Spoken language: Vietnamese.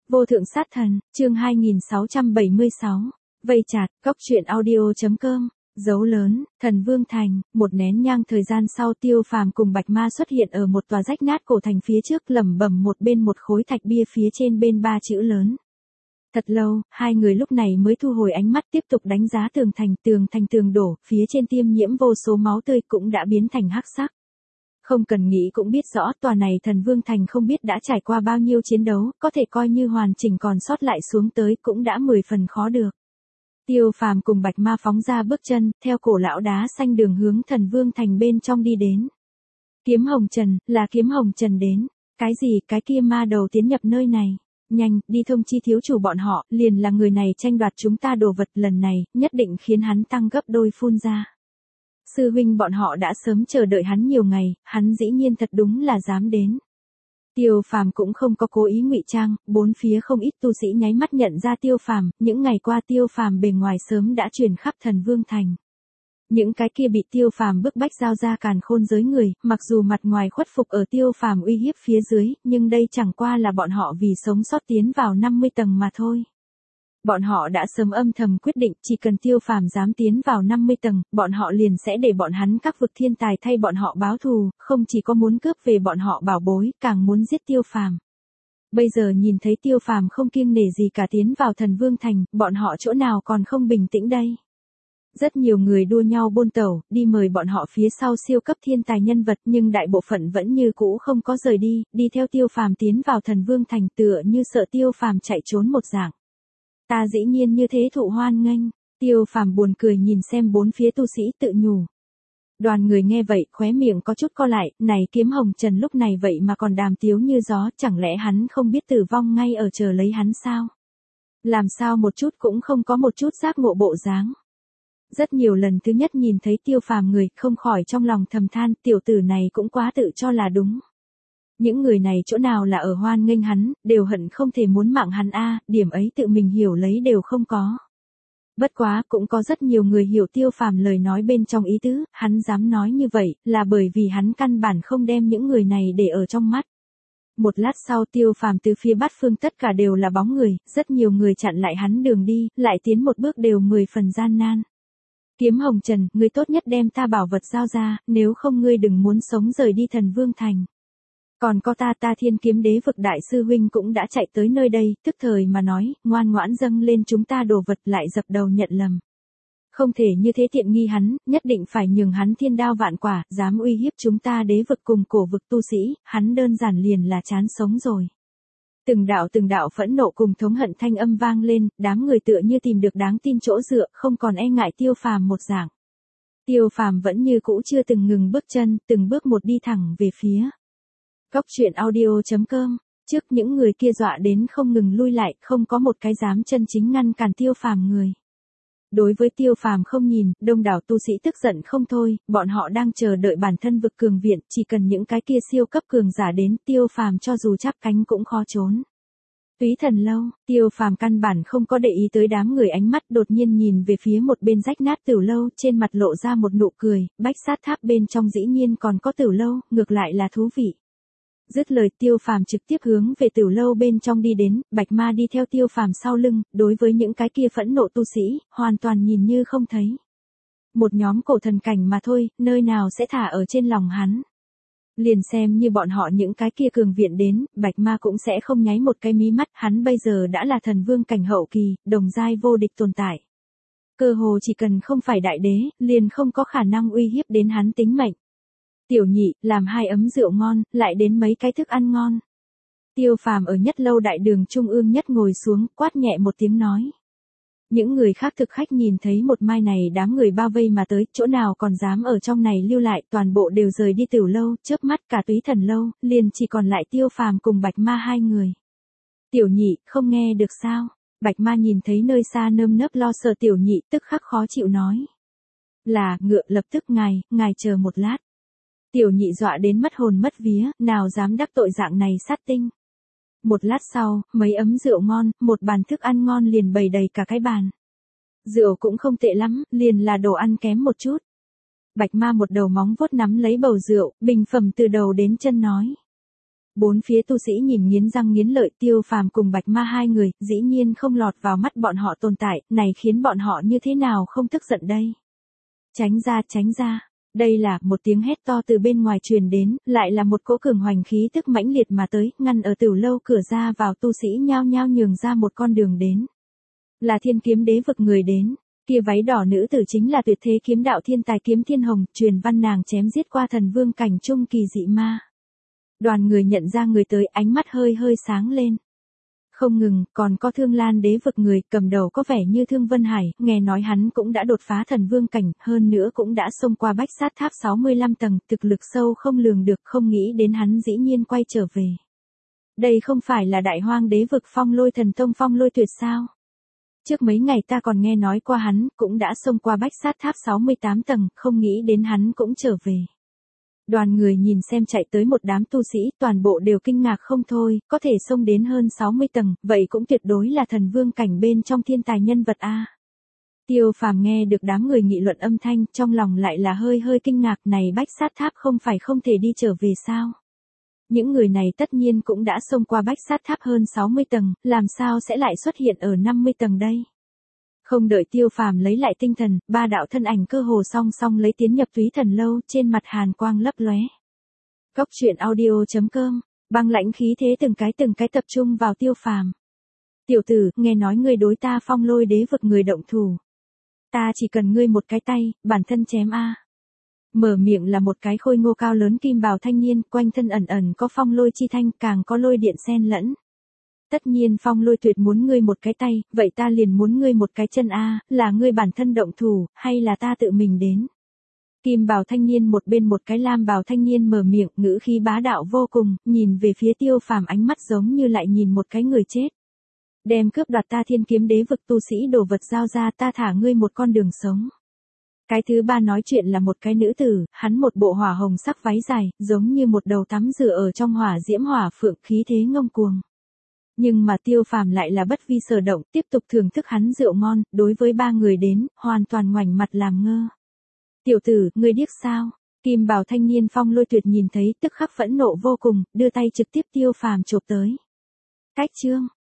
Vô thượng sát thần, chương 2676. Vây chặt, góc truyện audio.com. Dấu lớn, Thần Vương Thành. Một nén nhang thời gian sau, Tiêu Phàm cùng Bạch Ma xuất hiện ở một tòa rách nát cổ thành phía trước, lẩm bẩm một bên một khối thạch bia phía trên bên 3 chữ lớn. Thật lâu, hai người lúc này mới thu hồi ánh mắt, tiếp tục đánh giá tường thành tường đổ, phía trên tiêm nhiễm vô số máu tươi cũng đã biến thành hắc sắc. Không cần nghĩ cũng biết rõ, tòa này Thần Vương Thành không biết đã trải qua bao nhiêu chiến đấu, có thể coi như hoàn chỉnh còn sót lại xuống tới cũng đã 10 phần khó được. Tiêu Phàm cùng Bạch Ma phóng ra bước chân, theo cổ lão đá xanh đường hướng Thần Vương Thành bên trong đi đến. Kiếm Hồng Trần, là Kiếm Hồng Trần đến. Cái gì, cái kia ma đầu tiến nhập nơi này. Nhanh, đi thông chi thiếu chủ bọn họ, liền là người này tranh đoạt chúng ta đồ vật, lần này, nhất định khiến hắn tăng gấp đôi phun ra. Sư huynh bọn họ đã sớm chờ đợi hắn nhiều ngày, hắn dĩ nhiên thật đúng là dám đến. Tiêu Phàm cũng không có cố ý ngụy trang, bốn phía không ít tu sĩ nháy mắt nhận ra Tiêu Phàm, những ngày qua Tiêu Phàm bề ngoài sớm đã truyền khắp Thần Vương Thành. Những cái kia bị Tiêu Phàm bức bách giao ra càn khôn giới người, mặc dù mặt ngoài khuất phục ở Tiêu Phàm uy hiếp phía dưới, nhưng đây chẳng qua là bọn họ vì sống sót tiến vào 50 tầng mà thôi. Bọn họ đã sớm âm thầm quyết định, chỉ cần Tiêu Phàm dám tiến vào 50 tầng, bọn họ liền sẽ để bọn hắn các vực thiên tài thay bọn họ báo thù, không chỉ có muốn cướp về bọn họ bảo bối, càng muốn giết Tiêu Phàm. Bây giờ nhìn thấy Tiêu Phàm không kiêng nể gì cả tiến vào Thần Vương Thành, bọn họ chỗ nào còn không bình tĩnh đây. Rất nhiều người đua nhau bôn tẩu, đi mời bọn họ phía sau siêu cấp thiên tài nhân vật, nhưng đại bộ phận vẫn như cũ không có rời đi theo Tiêu Phàm tiến vào Thần Vương Thành, tựa như sợ Tiêu Phàm chạy trốn một dạng. Ta dĩ nhiên như thế thụ hoan nghênh. Tiêu Phàm buồn cười nhìn xem bốn phía tu sĩ tự nhủ. Đoàn người nghe vậy, khóe miệng có chút co lại, này Kiếm Hồng Trần lúc này vậy mà còn đàm tiếu như gió, chẳng lẽ hắn không biết tử vong ngay ở chờ lấy hắn sao? Làm sao một chút cũng không có một chút giác ngộ bộ dáng. Rất nhiều lần thứ nhất nhìn thấy Tiêu Phàm người, không khỏi trong lòng thầm than, tiểu tử này cũng quá tự cho là đúng. Những người này chỗ nào là ở hoan nghênh hắn, đều hận không thể muốn mạng hắn a, điểm ấy tự mình hiểu lấy đều không có. Bất quá, cũng có rất nhiều người hiểu Tiêu Phàm lời nói bên trong ý tứ, hắn dám nói như vậy, là bởi vì hắn căn bản không đem những người này để ở trong mắt. Một lát sau Tiêu Phàm từ phía bát phương tất cả đều là bóng người, rất nhiều người chặn lại hắn đường đi, lại tiến một bước đều 10 phần gian nan. Kiếm Hồng Trần, ngươi tốt nhất đem ta bảo vật giao ra, nếu không ngươi đừng muốn sống rời đi Thần Vương Thành. Còn có ta Thiên Kiếm Đế vực đại sư huynh cũng đã chạy tới nơi đây, tức thời mà nói, ngoan ngoãn dâng lên chúng ta đồ vật, lại dập đầu nhận lầm. Không thể như thế tiện nghi hắn, nhất định phải nhường hắn thiên đao vạn quả, dám uy hiếp chúng ta đế vực cùng cổ vực tu sĩ, hắn đơn giản liền là chán sống rồi. Từng đạo phẫn nộ cùng thống hận thanh âm vang lên, đám người tựa như tìm được đáng tin chỗ dựa, không còn e ngại Tiêu Phàm một dạng. Tiêu Phàm vẫn như cũ chưa từng ngừng bước chân, từng bước một đi thẳng về phía. Góc truyện audio.com. Trước những người kia dọa đến không ngừng lui lại, không có một cái dám chân chính ngăn cản Tiêu Phàm người. Đối với Tiêu Phàm không nhìn, đông đảo tu sĩ tức giận không thôi, bọn họ đang chờ đợi bản thân vực cường viện, chỉ cần những cái kia siêu cấp cường giả đến, Tiêu Phàm cho dù chắp cánh cũng khó trốn. Túy Thần Lâu, Tiêu Phàm căn bản không có để ý tới đám người, ánh mắt đột nhiên nhìn về phía một bên rách nát tửu lâu, trên mặt lộ ra một nụ cười, Bách Sát Tháp bên trong dĩ nhiên còn có tửu lâu, ngược lại là thú vị. Dứt lời Tiêu Phàm trực tiếp hướng về tửu lâu bên trong đi đến, Bạch Ma đi theo Tiêu Phàm sau lưng, đối với những cái kia phẫn nộ tu sĩ, hoàn toàn nhìn như không thấy. Một nhóm cổ thần cảnh mà thôi, nơi nào sẽ thả ở trên lòng hắn. Liền xem như bọn họ những cái kia cường viện đến, Bạch Ma cũng sẽ không nháy một cái mí mắt, hắn bây giờ đã là thần vương cảnh hậu kỳ, đồng giai vô địch tồn tại. Cơ hồ chỉ cần không phải đại đế, liền không có khả năng uy hiếp đến hắn tính mệnh. Tiểu Nhị, làm 2 ấm rượu ngon, lại đến mấy cái thức ăn ngon. Tiêu Phàm ở nhất lâu đại đường trung ương nhất ngồi xuống, quát nhẹ một tiếng nói. Những người khác thực khách nhìn thấy một mai này đám người bao vây mà tới, chỗ nào còn dám ở trong này lưu lại, toàn bộ đều rời đi tửu lâu, chớp mắt cả Túy Thần Lâu, liền chỉ còn lại Tiêu Phàm cùng Bạch Ma 2 người. Tiểu Nhị, không nghe được sao? Bạch Ma nhìn thấy nơi xa nơm nớp lo sợ Tiểu Nhị, tức khắc khó chịu nói. Là, ngựa, lập tức ngài chờ một lát. Tiểu Nhị dọa đến mất hồn mất vía, nào dám đắc tội dạng này sát tinh. Một lát sau, mấy ấm rượu ngon, một bàn thức ăn ngon liền bày đầy cả cái bàn. Rượu cũng không tệ lắm, liền là đồ ăn kém một chút. Bạch Ma một đầu móng vuốt nắm lấy bầu rượu, bình phẩm từ đầu đến chân nói. Bốn phía tu sĩ nhìn nghiến răng nghiến lợi, Tiêu Phàm cùng Bạch Ma hai người, dĩ nhiên không lọt vào mắt bọn họ tồn tại, này khiến bọn họ như thế nào không tức giận đây. Tránh ra, tránh ra. Đây là một tiếng hét to từ bên ngoài truyền đến, lại là một cỗ cường hoành khí tức mãnh liệt mà tới, ngăn ở Tửu lâu cửa ra vào tu sĩ nhao nhao nhường ra một con đường đến. Là Thiên Kiếm Đế vực người đến, kia váy đỏ nữ tử chính là tuyệt thế kiếm đạo thiên tài Kiếm Thiên Hồng, truyền văn nàng chém giết qua thần vương cảnh trung kỳ dị ma. Đoàn người nhận ra người tới, ánh mắt hơi hơi sáng lên. Không ngừng, còn có Thương Lan Đế vực người, cầm đầu có vẻ như Thương Vân Hải, nghe nói hắn cũng đã đột phá thần vương cảnh, hơn nữa cũng đã xông qua Bách Sát Tháp 65 tầng, thực lực sâu không lường được, không nghĩ đến hắn dĩ nhiên quay trở về. Đây không phải là Đại Hoang Đế vực Phong Lôi Thần Tông Phong Lôi Tuyệt sao? Trước mấy ngày ta còn nghe nói qua hắn, cũng đã xông qua Bách Sát Tháp 68 tầng, không nghĩ đến hắn cũng trở về. Đoàn người nhìn xem chạy tới một đám tu sĩ, toàn bộ đều kinh ngạc không thôi, có thể xông đến hơn 60 tầng, vậy cũng tuyệt đối là thần vương cảnh bên trong thiên tài nhân vật a. Tiêu Phàm nghe được đám người nghị luận âm thanh, trong lòng lại là hơi hơi kinh ngạc, này Bách Sát Tháp không phải không thể đi trở về sao? Những người này tất nhiên cũng đã xông qua Bách Sát Tháp hơn 60 tầng, làm sao sẽ lại xuất hiện ở 50 tầng đây? Không đợi Tiêu Phàm lấy lại tinh thần, ba đạo thân ảnh cơ hồ song song lấy tiến nhập Túy Thần lâu, trên mặt hàn quang lấp lóe. Cốc truyện audio.com, băng lãnh khí thế từng cái tập trung vào Tiêu Phàm. Tiểu tử, nghe nói ngươi đối ta Phong Lôi Đế vực người động thủ. Ta chỉ cần ngươi một cái tay, bản thân chém a. Mở miệng là một cái khôi ngô cao lớn kim bào thanh niên, quanh thân ẩn ẩn có phong lôi chi thanh, càng có lôi điện xen lẫn. Tất nhiên Phong Lôi Tuyệt muốn ngươi một cái tay, vậy ta liền muốn ngươi một cái chân a, là ngươi bản thân động thủ, hay là ta tự mình đến? Kim bào thanh niên một bên một cái lam bào thanh niên mở miệng, ngữ khí bá đạo vô cùng, nhìn về phía Tiêu Phàm ánh mắt giống như lại nhìn một cái người chết. Đem cướp đoạt ta Thiên Kiếm Đế vực tu sĩ đồ vật giao ra, ta thả ngươi một con đường sống. Cái thứ ba nói chuyện là một cái nữ tử, hắn một bộ hỏa hồng sắc váy dài, giống như một đầu tắm rửa ở trong hỏa diễm hỏa phượng, khí thế ngông cuồng. Nhưng mà Tiêu Phàm lại là bất vi sở động, tiếp tục thưởng thức hắn rượu ngon, đối với ba người đến, hoàn toàn ngoảnh mặt làm ngơ. Tiểu tử, ngươi điếc sao? Kim bào thanh niên Phong Lôi Tuyệt nhìn thấy, tức khắc phẫn nộ vô cùng, đưa tay trực tiếp Tiêu Phàm chộp tới. Cách chương,